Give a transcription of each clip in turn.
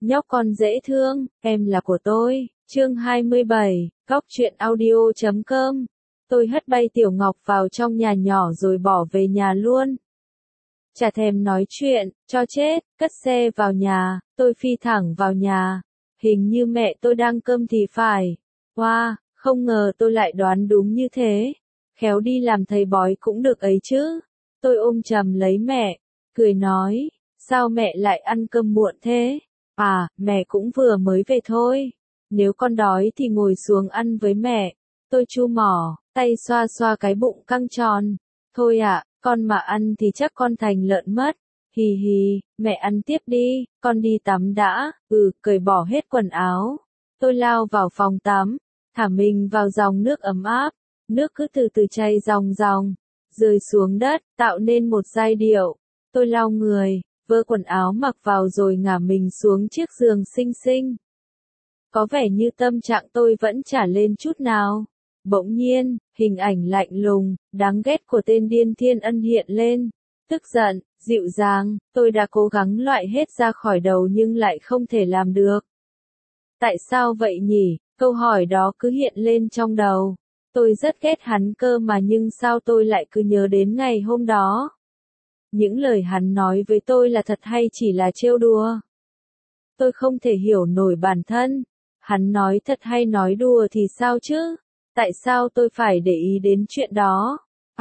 Nhóc con dễ thương, em là của tôi. Chương 27, Góc truyện audio.com. Tôi hất bay Tiểu Ngọc vào trong nhà nhỏ rồi bỏ về nhà luôn. Chả thèm nói chuyện, cho chết, cất xe vào nhà, tôi phi thẳng vào nhà. Hình như mẹ tôi đang cơm thì phải. Wow, không ngờ tôi lại đoán đúng như thế. Khéo đi làm thầy bói cũng được ấy chứ. Tôi ôm chầm lấy mẹ, cười nói, sao mẹ lại ăn cơm muộn thế? À, mẹ cũng vừa mới về thôi. Nếu con đói thì ngồi xuống ăn với mẹ. Tôi chu mỏ, tay xoa xoa cái bụng căng tròn. Thôi ạ, con mà ăn thì chắc con thành lợn mất. Hì hì, mẹ ăn tiếp đi, con đi tắm đã. Cởi bỏ hết quần áo. Tôi lao vào phòng tắm, thả mình vào dòng nước ấm áp. Nước cứ từ từ chảy ròng ròng, rơi xuống đất, tạo nên một giai điệu. Tôi lau người, vơ quần áo mặc vào rồi ngả mình xuống chiếc giường xinh xinh. Có vẻ như tâm trạng tôi vẫn chả lên chút nào. Bỗng nhiên, hình ảnh lạnh lùng, đáng ghét của tên điên Thiên Ân hiện lên. Tức giận, dịu dàng, tôi đã cố gắng loại hết ra khỏi đầu nhưng lại không thể làm được. Tại sao vậy nhỉ? Câu hỏi đó cứ hiện lên trong đầu. Tôi rất ghét hắn cơ mà nhưng sao tôi lại cứ nhớ đến ngày hôm đó? Những lời hắn nói với tôi là thật hay chỉ là trêu đùa? Tôi không thể hiểu nổi bản thân. Hắn nói thật hay nói đùa thì sao chứ? Tại sao tôi phải để ý đến chuyện đó?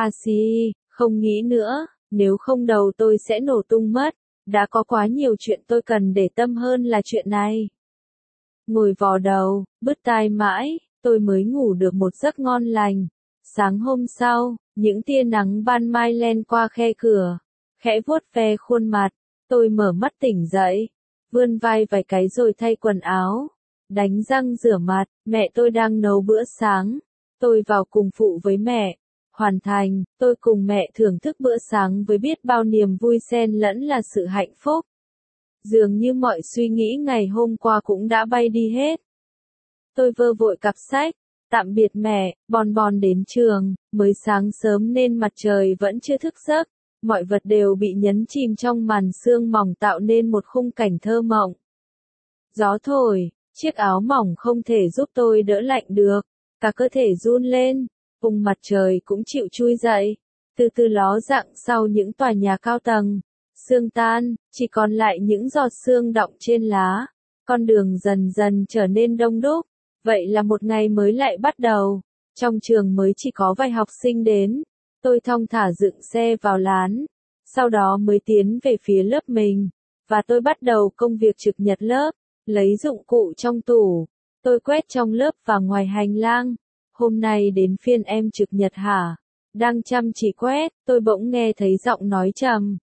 Không nghĩ nữa, nếu không đầu tôi sẽ nổ tung mất. Đã có quá nhiều chuyện tôi cần để tâm hơn là chuyện này. Ngồi vò đầu, bứt tai mãi, tôi mới ngủ được một giấc ngon lành. Sáng hôm sau, những tia nắng ban mai len qua khe cửa, khẽ vuốt ve khuôn mặt. Tôi mở mắt tỉnh dậy, vươn vai vài cái rồi thay quần áo, đánh răng rửa mặt. Mẹ tôi đang nấu bữa sáng. Tôi vào cùng phụ với mẹ. Hoàn thành, tôi cùng mẹ thưởng thức bữa sáng với biết bao niềm vui xen lẫn là sự hạnh phúc. Dường như mọi suy nghĩ ngày hôm qua cũng đã bay đi hết. Tôi vơ vội cặp sách, tạm biệt mẹ, bon bon đến trường. Mới sáng sớm nên mặt trời vẫn chưa thức giấc. Mọi vật đều bị nhấn chìm trong màn sương mỏng tạo nên một khung cảnh thơ mộng. Gió thổi, chiếc áo mỏng không thể giúp tôi đỡ lạnh được. Cả cơ thể run lên, vùng mặt trời cũng chịu chui dậy. Từ từ ló dạng sau những tòa nhà cao tầng. Sương tan, chỉ còn lại những giọt sương đọng trên lá. Con đường dần dần trở nên đông đúc. Vậy là một ngày mới lại bắt đầu. Trong trường mới chỉ có vài học sinh đến. Tôi thong thả dựng xe vào lán. Sau đó mới tiến về phía lớp mình. Và tôi bắt đầu công việc trực nhật lớp. Lấy dụng cụ trong tủ. Tôi quét trong lớp và ngoài hành lang. Hôm nay đến phiên em trực nhật hả? Đang chăm chỉ quét, tôi bỗng nghe thấy giọng nói trầm.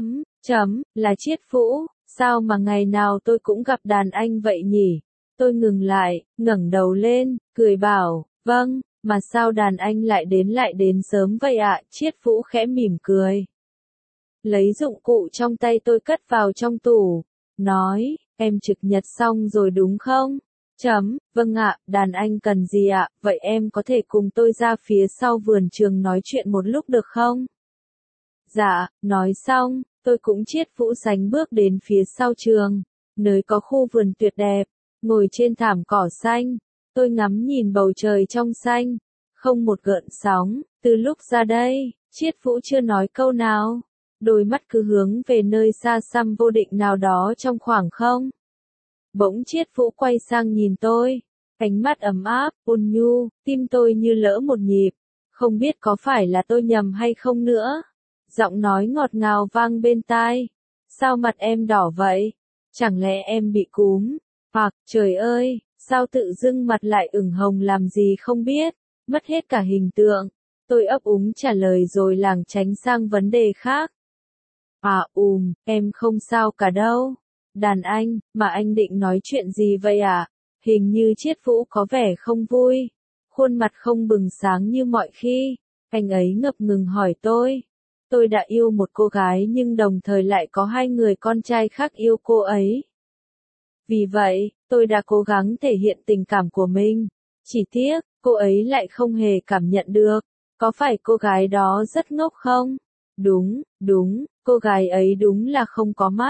Là Chiết Phũ. Sao mà ngày nào tôi cũng gặp đàn anh vậy nhỉ? Tôi ngừng lại, ngẩng đầu lên, cười bảo, vâng, mà sao đàn anh lại đến sớm vậy ạ? Chiết Phũ khẽ mỉm cười. Lấy dụng cụ trong tay tôi cất vào trong tủ. Nói, em trực nhật xong rồi đúng không? Vâng ạ, đàn anh cần gì ạ? Vậy em có thể cùng tôi ra phía sau vườn trường nói chuyện một lúc được không? Dạ, nói xong, tôi cũng Chiết Phũ sánh bước đến phía sau trường, nơi có khu vườn tuyệt đẹp, ngồi trên thảm cỏ xanh. Tôi ngắm nhìn bầu trời trong xanh, không một gợn sóng. Từ lúc ra đây, Chiết Phũ chưa nói câu nào, đôi mắt cứ hướng về nơi xa xăm vô định nào đó trong khoảng không. Bỗng Chiết Phũ quay sang nhìn tôi, ánh mắt ấm áp, ôn nhu, tim tôi như lỡ một nhịp, không biết có phải là tôi nhầm hay không nữa. Giọng nói ngọt ngào vang bên tai. Sao mặt em đỏ vậy? Chẳng lẽ em bị cúm? Hoặc, trời ơi, sao tự dưng mặt lại ửng hồng làm gì không biết, mất hết cả hình tượng. Tôi ấp úng trả lời rồi lảng tránh sang vấn đề khác. Em không sao cả đâu. Đàn anh, mà anh định nói chuyện gì vậy ạ? Hình như Chiết Phũ có vẻ không vui. Khuôn mặt không bừng sáng như mọi khi. Anh ấy ngập ngừng hỏi tôi. Tôi đã yêu một cô gái nhưng đồng thời lại có hai người con trai khác yêu cô ấy. Vì vậy, tôi đã cố gắng thể hiện tình cảm của mình. Chỉ tiếc, cô ấy lại không hề cảm nhận được. Có phải cô gái đó rất ngốc không? Đúng, cô gái ấy đúng là không có mắt.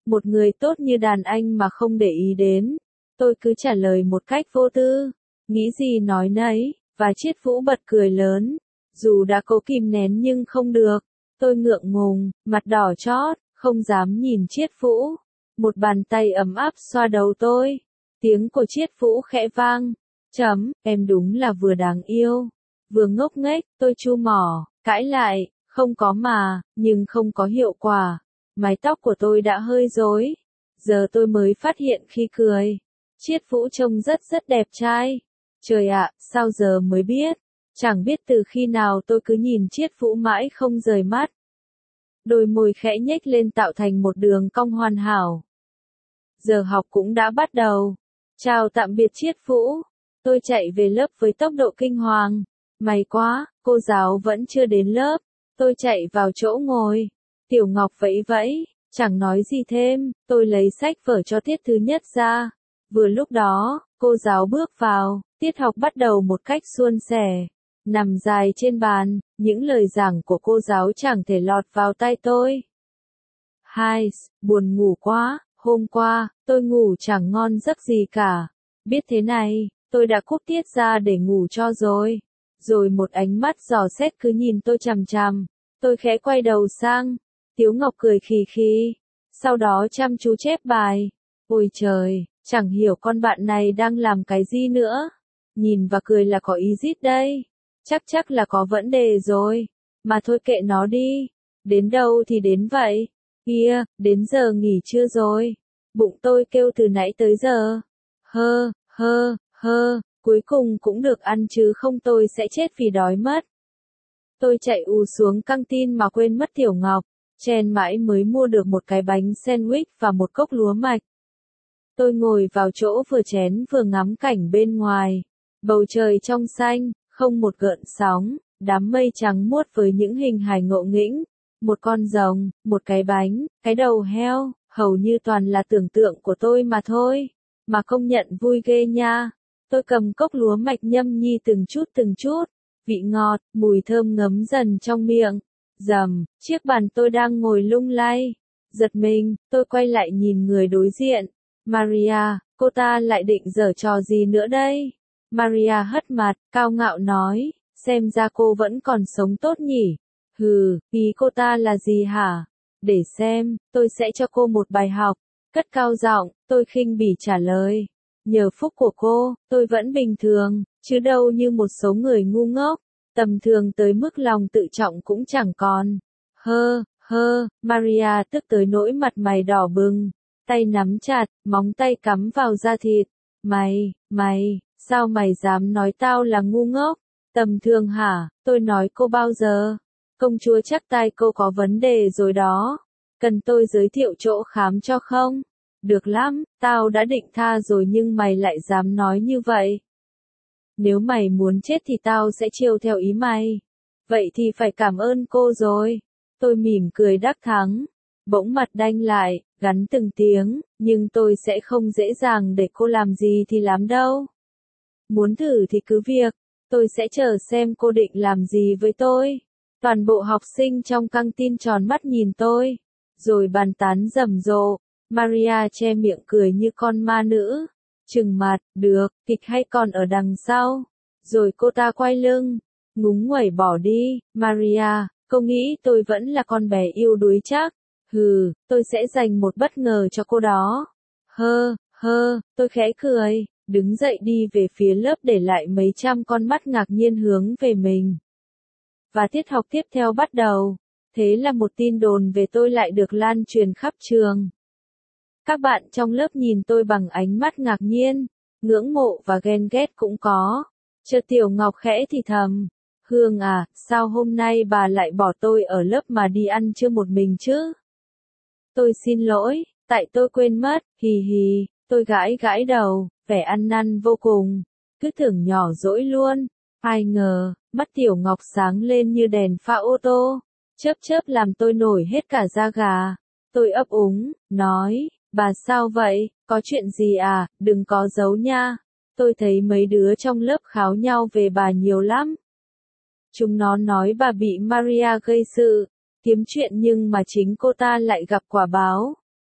Một người tốt như đàn anh mà không để ý đến. Tôi cứ trả lời một cách vô tư. Nghĩ gì nói nấy, và Chiết Vũ bật cười lớn. Dù đã cố kìm nén nhưng không được. Tôi ngượng ngùng, mặt đỏ chót, không dám nhìn Chiết Vũ. Một bàn tay ấm áp xoa đầu tôi. Tiếng của Chiết Vũ khẽ vang. Em đúng là vừa đáng yêu, vừa ngốc nghếch, tôi chu mỏ, cãi lại, không có mà, nhưng không có hiệu quả. Mái tóc của tôi đã hơi rối. Giờ tôi mới phát hiện khi cười. Chiết Vũ trông rất rất đẹp trai. Trời ạ, sao giờ mới biết? Chẳng biết từ khi nào tôi cứ nhìn Chiết Vũ mãi không rời mắt. Đôi môi khẽ nhếch lên tạo thành một đường cong hoàn hảo. Giờ học cũng đã bắt đầu. Chào tạm biệt Chiết Vũ. Tôi chạy về lớp với tốc độ kinh hoàng. May quá, cô giáo vẫn chưa đến lớp. Tôi chạy vào chỗ ngồi. Tiểu Ngọc vẫy vẫy, chẳng nói gì thêm, tôi lấy sách vở cho tiết thứ nhất ra. Vừa lúc đó, cô giáo bước vào, tiết học bắt đầu một cách suôn sẻ. Nằm dài trên bàn, những lời giảng của cô giáo chẳng thể lọt vào tai tôi. Hai, buồn ngủ quá, hôm qua, tôi ngủ chẳng ngon giấc gì cả. Biết thế này, tôi đã cúp tiết ra để ngủ cho rồi. Rồi một ánh mắt dò xét cứ nhìn tôi chằm chằm. Tôi khẽ quay đầu sang. Tiếu Ngọc cười khì khì. Sau đó chăm chú chép bài. Ôi trời, chẳng hiểu con bạn này đang làm cái gì nữa. Nhìn và cười là có ý rít đây. Chắc là có vấn đề rồi. Mà thôi kệ nó đi. Đến đâu thì đến vậy. Kia, đến giờ nghỉ trưa rồi. Bụng tôi kêu từ nãy tới giờ. Cuối cùng cũng được ăn chứ không tôi sẽ chết vì đói mất. Tôi chạy ù xuống căng tin mà quên mất Tiểu Ngọc. Chen mãi mới mua được một cái bánh sandwich và một cốc lúa mạch. Tôi ngồi vào chỗ vừa chén vừa ngắm cảnh bên ngoài. Bầu trời trong xanh, không một gợn sóng, đám mây trắng muốt với những hình hài ngộ nghĩnh. Một con rồng, một cái bánh, cái đầu heo, hầu như toàn là tưởng tượng của tôi mà thôi. Mà công nhận vui ghê nha. Tôi cầm cốc lúa mạch nhâm nhi từng chút. Vị ngọt, mùi thơm ngấm dần trong miệng. Rầm, chiếc bàn tôi đang ngồi lung lay. Giật mình, tôi quay lại nhìn người đối diện. Maria, cô ta lại định giở trò gì nữa đây? Maria hất mặt, cao ngạo nói, xem ra cô vẫn còn sống tốt nhỉ. Hừ, ý cô ta là gì hả? Để xem, tôi sẽ cho cô một bài học. Cất cao giọng, tôi khinh bỉ trả lời. Nhờ phúc của cô, tôi vẫn bình thường, chứ đâu như một số người ngu ngốc. Tầm thường tới mức lòng tự trọng cũng chẳng còn. Maria tức tới nỗi mặt mày đỏ bừng. Tay nắm chặt, móng tay cắm vào da thịt. Mày, sao mày dám nói tao là ngu ngốc? Tầm thường hả? Tôi nói cô bao giờ? Công chúa chắc tai cô có vấn đề rồi đó. Cần tôi giới thiệu chỗ khám cho không? Được lắm, tao đã định tha rồi nhưng mày lại dám nói như vậy. Nếu mày muốn chết thì tao sẽ chiều theo ý mày. Vậy thì phải cảm ơn cô rồi. Tôi mỉm cười đắc thắng. Bỗng mặt đanh lại, gắn từng tiếng, nhưng tôi sẽ không dễ dàng để cô làm gì thì làm đâu. Muốn thử thì cứ việc, tôi sẽ chờ xem cô định làm gì với tôi. Toàn bộ học sinh trong căng tin tròn mắt nhìn tôi, rồi bàn tán rầm rộ. Maria che miệng cười như con ma nữ. Trừng mặt, được, kịch hay còn ở đằng sau. Rồi cô ta quay lưng, ngúng nguẩy bỏ đi. Maria, cô nghĩ tôi vẫn là con bé yêu đuối chắc? Hừ, tôi sẽ dành một bất ngờ cho cô đó. Tôi khẽ cười, đứng dậy đi về phía lớp để lại mấy trăm con mắt ngạc nhiên hướng về mình. Và tiết học tiếp theo bắt đầu. Thế là một tin đồn về tôi lại được lan truyền khắp trường. Các bạn trong lớp nhìn tôi bằng ánh mắt ngạc nhiên, ngưỡng mộ và ghen ghét cũng có. Chợt Tiểu Ngọc khẽ thì thầm, Hương à, sao hôm nay bà lại bỏ tôi ở lớp mà đi ăn trưa một mình chứ? Tôi xin lỗi, tại tôi quên mất, hì, tôi gãi đầu, vẻ ăn năn vô cùng, cứ tưởng nhỏ dỗi luôn. Ai ngờ, mắt Tiểu Ngọc sáng lên như đèn pha ô tô, chớp làm tôi nổi hết cả da gà. Tôi ấp úng, nói, bà sao vậy, có chuyện gì à, đừng có giấu nha. Tôi thấy mấy đứa trong lớp kháo nhau về bà nhiều lắm. Chúng nó nói bà bị Maria gây sự, kiếm chuyện nhưng mà chính cô ta lại gặp quả báo.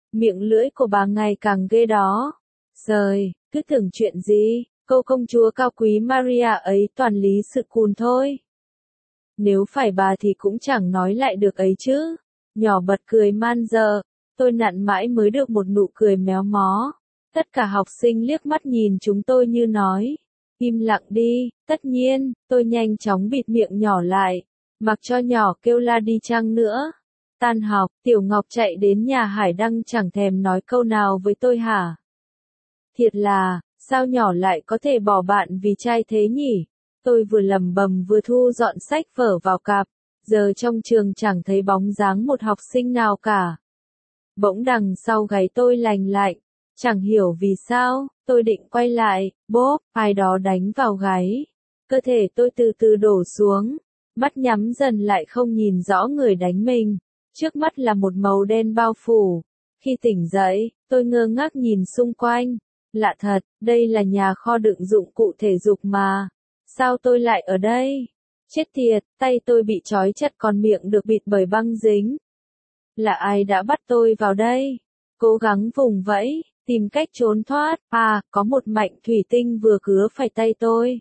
Miệng lưỡi của bà ngày càng ghê đó. Giời, cứ tưởng chuyện gì, cô công chúa cao quý Maria ấy toàn lý sự cùn thôi. Nếu phải bà thì cũng chẳng nói lại được ấy chứ. Nhỏ bật cười man dợ, tôi nặn mãi mới được một nụ cười méo mó. Tất cả học sinh liếc mắt nhìn chúng tôi như nói, im lặng đi, tất nhiên, tôi nhanh chóng bịt miệng nhỏ lại, mặc cho nhỏ kêu la đi chăng nữa. Tan học, Tiểu Ngọc chạy đến nhà Hải Đăng chẳng thèm nói câu nào với tôi hả? Thiệt là, sao nhỏ lại có thể bỏ bạn vì trai thế nhỉ? Tôi vừa lẩm bẩm vừa thu dọn sách vở vào cặp, giờ trong trường chẳng thấy bóng dáng một học sinh nào cả. Bỗng đằng sau gáy tôi lành lạnh, chẳng hiểu vì sao, tôi định quay lại, bốp, ai đó đánh vào gáy. Cơ thể tôi từ từ đổ xuống, mắt nhắm dần lại không nhìn rõ người đánh mình. Trước mắt là một màu đen bao phủ. Khi tỉnh dậy, tôi ngơ ngác nhìn xung quanh. Lạ thật, đây là nhà kho đựng dụng cụ thể dục mà. Sao tôi lại ở đây? Chết tiệt, tay tôi bị trói chặt còn miệng được bịt bởi băng dính. Là ai đã bắt tôi vào đây? Cố gắng vùng vẫy, tìm cách trốn thoát. À, có một mảnh thủy tinh vừa cứa phải tay tôi.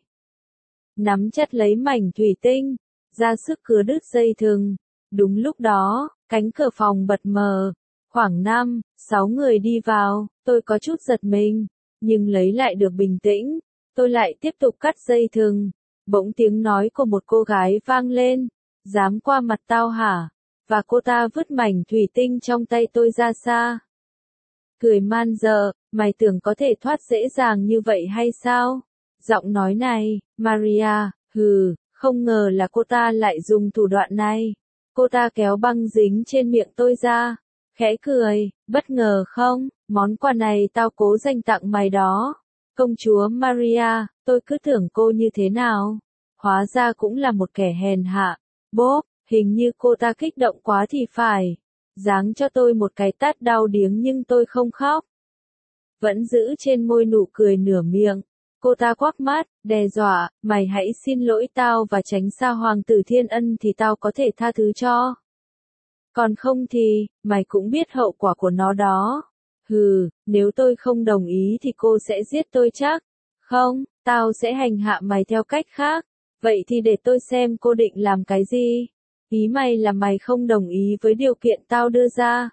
Nắm chặt lấy mảnh thủy tinh, ra sức cứa đứt dây thừng. Đúng lúc đó, cánh cửa phòng bật mở. Khoảng 5, 6 người đi vào, tôi có chút giật mình, nhưng lấy lại được bình tĩnh. Tôi lại tiếp tục cắt dây thừng. Bỗng tiếng nói của một cô gái vang lên. Dám qua mặt tao hả? Và cô ta vứt mảnh thủy tinh trong tay tôi ra xa. Cười man dợ, mày tưởng có thể thoát dễ dàng như vậy hay sao? Giọng nói này, Maria, không ngờ là cô ta lại dùng thủ đoạn này. Cô ta kéo băng dính trên miệng tôi ra, khẽ cười, bất ngờ không, món quà này tao cố dành tặng mày đó. Công chúa Maria, tôi cứ tưởng cô như thế nào, hóa ra cũng là một kẻ hèn hạ. Bốp, hình như cô ta kích động quá thì phải. Giáng cho tôi một cái tát đau điếng nhưng tôi không khóc. Vẫn giữ trên môi nụ cười nửa miệng. Cô ta quắc mắt, đe dọa, mày hãy xin lỗi tao và tránh xa hoàng tử Thiên Ân thì tao có thể tha thứ cho. Còn không thì, mày cũng biết hậu quả của nó đó. Nếu tôi không đồng ý thì cô sẽ giết tôi chắc. Không, tao sẽ hành hạ mày theo cách khác. Vậy thì để tôi xem cô định làm cái gì. Ý mày là mày không đồng ý với điều kiện tao đưa ra.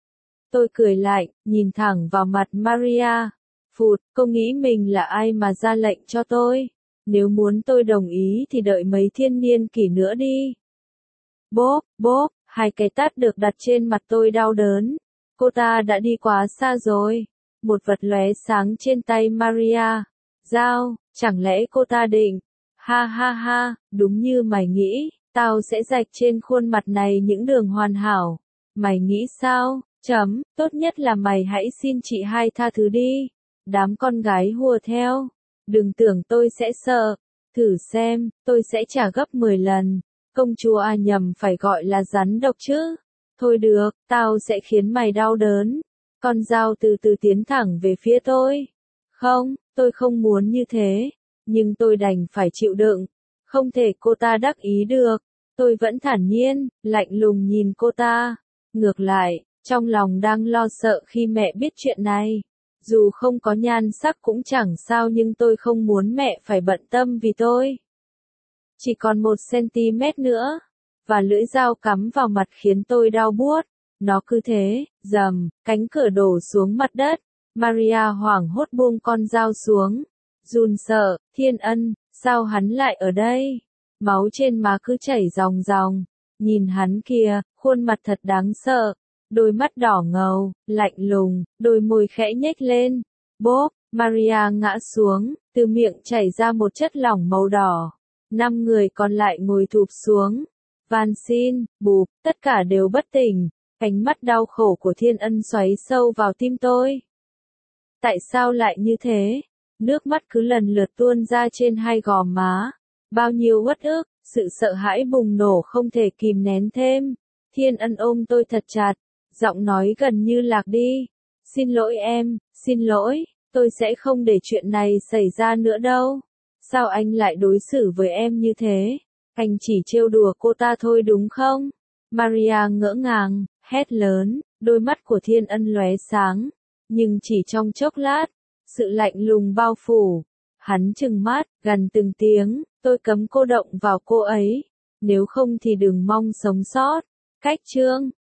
Tôi cười lạnh, nhìn thẳng vào mặt Maria. Phụt, cô nghĩ mình là ai mà ra lệnh cho tôi? Nếu muốn tôi đồng ý thì đợi mấy thiên niên kỷ nữa đi. Bốp, bốp, hai cái tát được đặt trên mặt tôi đau đớn. Cô ta đã đi quá xa rồi. Một vật lóe sáng trên tay Maria. Dao, chẳng lẽ cô ta định? Ha ha ha, đúng như mày nghĩ, tao sẽ rạch trên khuôn mặt này những đường hoàn hảo. Mày nghĩ sao? Tốt nhất là mày hãy xin chị hai tha thứ đi. Đám con gái hùa theo. Đừng tưởng tôi sẽ sợ. Thử xem, tôi sẽ trả gấp 10 lần. Công chúa à nhầm phải gọi là rắn độc chứ. Thôi được, tao sẽ khiến mày đau đớn. Con dao từ từ tiến thẳng về phía tôi. Không, tôi không muốn như thế. Nhưng tôi đành phải chịu đựng. Không thể cô ta đắc ý được. Tôi vẫn thản nhiên, lạnh lùng nhìn cô ta. Ngược lại, trong lòng đang lo sợ khi mẹ biết chuyện này. Dù không có nhan sắc cũng chẳng sao nhưng tôi không muốn mẹ phải bận tâm vì tôi. Chỉ còn 1 cm nữa. Và lưỡi dao cắm vào mặt khiến tôi đau buốt. Nó cứ thế, rầm, cánh cửa đổ xuống mặt đất. Maria hoảng hốt buông con dao xuống. Run sợ, Thiên Ân, sao hắn lại ở đây? Máu trên má cứ chảy ròng ròng. Nhìn hắn kìa, khuôn mặt thật đáng sợ. Đôi mắt đỏ ngầu, lạnh lùng, đôi môi khẽ nhếch lên. Bốp, Maria ngã xuống, từ miệng chảy ra một chất lỏng màu đỏ. 5 người còn lại ngồi thụp xuống. Van xin, bụp, tất cả đều bất tỉnh. Ánh mắt đau khổ của Thiên Ân xoáy sâu vào tim tôi. Tại sao lại như thế? Nước mắt cứ lần lượt tuôn ra trên hai gò má. Bao nhiêu uất ức, sự sợ hãi bùng nổ không thể kìm nén thêm. Thiên Ân ôm tôi thật chặt, giọng nói gần như lạc đi. Xin lỗi em, xin lỗi, tôi sẽ không để chuyện này xảy ra nữa đâu. Sao anh lại đối xử với em như thế? Anh chỉ trêu đùa cô ta thôi đúng không? Maria ngỡ ngàng, hét lớn, Đôi mắt của Thiên Ân lóe sáng, nhưng chỉ trong chốc lát, sự lạnh lùng bao phủ. Hắn trừng mắt, gằn từng tiếng, tôi cấm cô động vào cô ấy, nếu không thì đừng mong sống sót. Cách chương